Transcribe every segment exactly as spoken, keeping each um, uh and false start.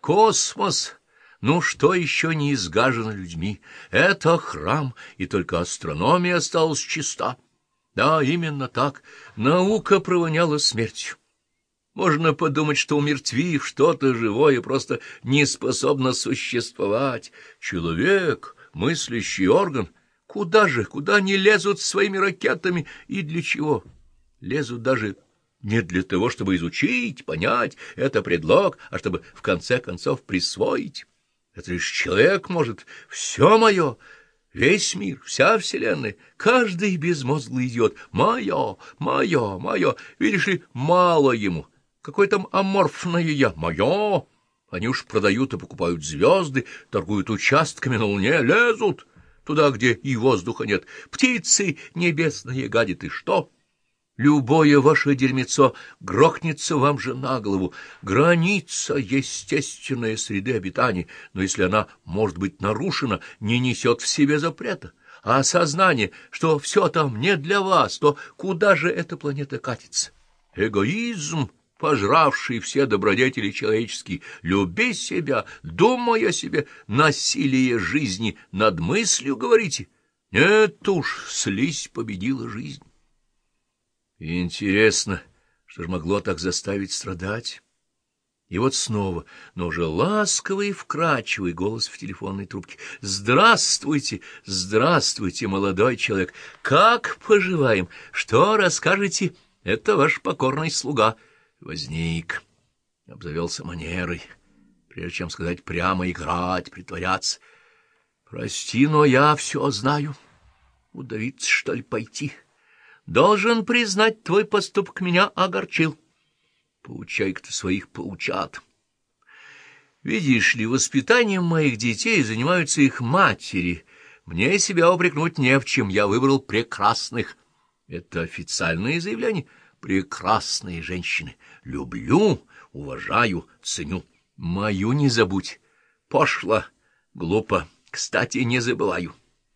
Космос! Ну, что еще не изгажено людьми? Это храм, и только астрономия осталась чиста. Да, именно так. Наука провоняла смертью. Можно подумать, что умертвив что-то живое, просто не способно существовать. Человек, мыслящий орган, куда же, куда они лезут своими ракетами и для чего? Лезут даже не для того, чтобы изучить, понять, это предлог, а чтобы в конце концов присвоить. Это лишь человек может. Все мое, весь мир, вся вселенная, каждый безмозглый идиот. Мое, мое, мое. Видишь ли, мало ему. Какое там аморфное я? Мое. Они уж продают и покупают звезды, торгуют участками на луне, лезут туда, где и воздуха нет. Птицы небесные гадят, и что? Любое ваше дерьмецо грохнется вам же на голову. Граница — естественная среды обитания, но если она может быть нарушена, не несет в себе запрета. А осознание, что все там не для вас, то куда же эта планета катится? Эгоизм, пожравший все добродетели человеческие. Люби себя, думай о себе, насилие жизни над мыслью, говорите. Нет уж, слизь победила жизнь. Интересно, что же могло так заставить страдать? И вот снова, но уже ласковый и вкрадчивый голос в телефонной трубке. «Здравствуйте, здравствуйте, молодой человек! Как поживаем? Что расскажете? Это ваш покорный слуга». Возник, обзавелся манерой, прежде чем сказать прямо, играть, притворяться. «Прости, но я все знаю. Удавиться, что ли, пойти? Должен признать, твой поступок меня огорчил. Поучай-ка ты своих поучат. Видишь ли, воспитанием моих детей занимаются их матери. Мне себя упрекнуть не в чем, я выбрал прекрасных». Это официальное заявление. Прекрасные женщины. Люблю, уважаю, ценю. Мою не забудь. Пошло, глупо. Кстати, не забываю.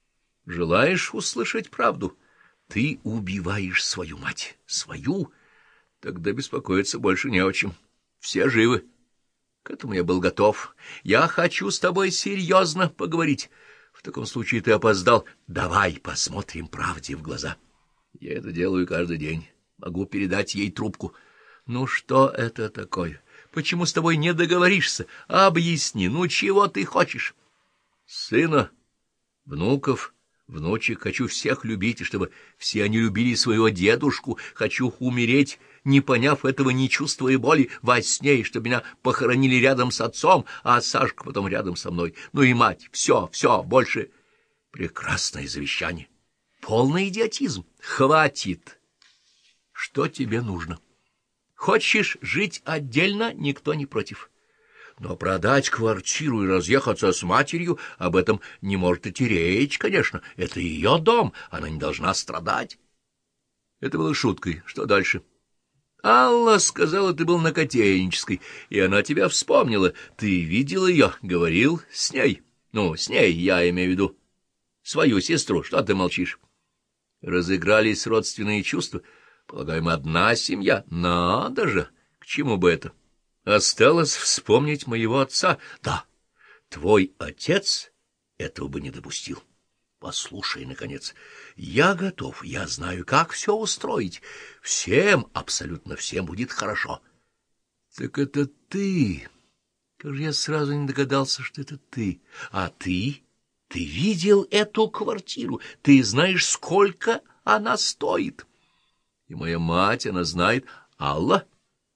Желаешь услышать правду? Ты убиваешь свою мать. Свою? Тогда беспокоиться больше не о чем. Все живы. К этому я был готов. Я хочу с тобой серьезно поговорить. В таком случае ты опоздал. Давай посмотрим правде в глаза. Я это делаю каждый день. Могу передать ей трубку. Ну что это такое? Почему с тобой не договоришься? Объясни, ну чего ты хочешь? Сына, внуков, внучек хочу всех любить, и чтобы все они любили своего дедушку. Хочу умереть, не поняв этого, не чувствуя боли во сне, и чтобы меня похоронили рядом с отцом, а Сашка потом рядом со мной. Ну и мать, все, все, больше. Прекрасное завещание. Полный идиотизм. Хватит. Что тебе нужно? Хочешь жить отдельно, никто не против. Но продать квартиру и разъехаться с матерью, об этом не может идти речь, конечно. Это ее дом, она не должна страдать. Это было шуткой. Что дальше? Алла сказала, ты был на Котельнической, и она тебя вспомнила. Ты видел ее, говорил с ней. Ну, с ней, я имею в виду. Свою сестру, что ты молчишь? Разыгрались родственные чувства. Полагаем, одна семья. Надо же! К чему бы это? Осталось вспомнить моего отца. Да, твой отец этого бы не допустил. Послушай, наконец, я готов, я знаю, как все устроить. Всем, абсолютно всем будет хорошо. Так это ты. Как же я сразу не догадался, что это ты. А ты? Ты видел эту квартиру? Ты знаешь, сколько она стоит? И моя мать, она знает. Алла?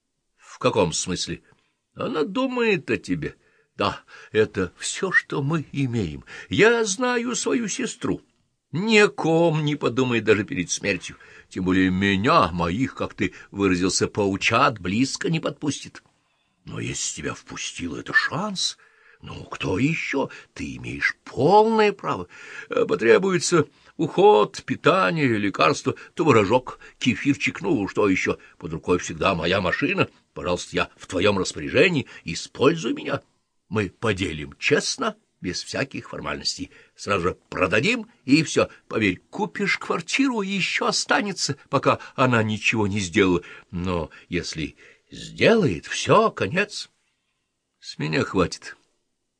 В каком смысле? Она думает о тебе. Да, это все, что мы имеем. Я знаю свою сестру. Ни о ком не подумает даже перед смертью. Тем более меня, моих, как ты выразился, поучат, близко не подпустит. Но если тебя впустило, это шанс. Ну, кто еще? Ты имеешь полное право. Потребуется уход, питание, лекарства, творожок, кефирчик, ну, что еще? Под рукой всегда моя машина. Пожалуйста, я в твоем распоряжении. Используй меня. Мы поделим честно, без всяких формальностей. Сразу же продадим, и все. Поверь, купишь квартиру, и еще останется, пока она ничего не сделала. Но если сделает, все, конец. С меня хватит.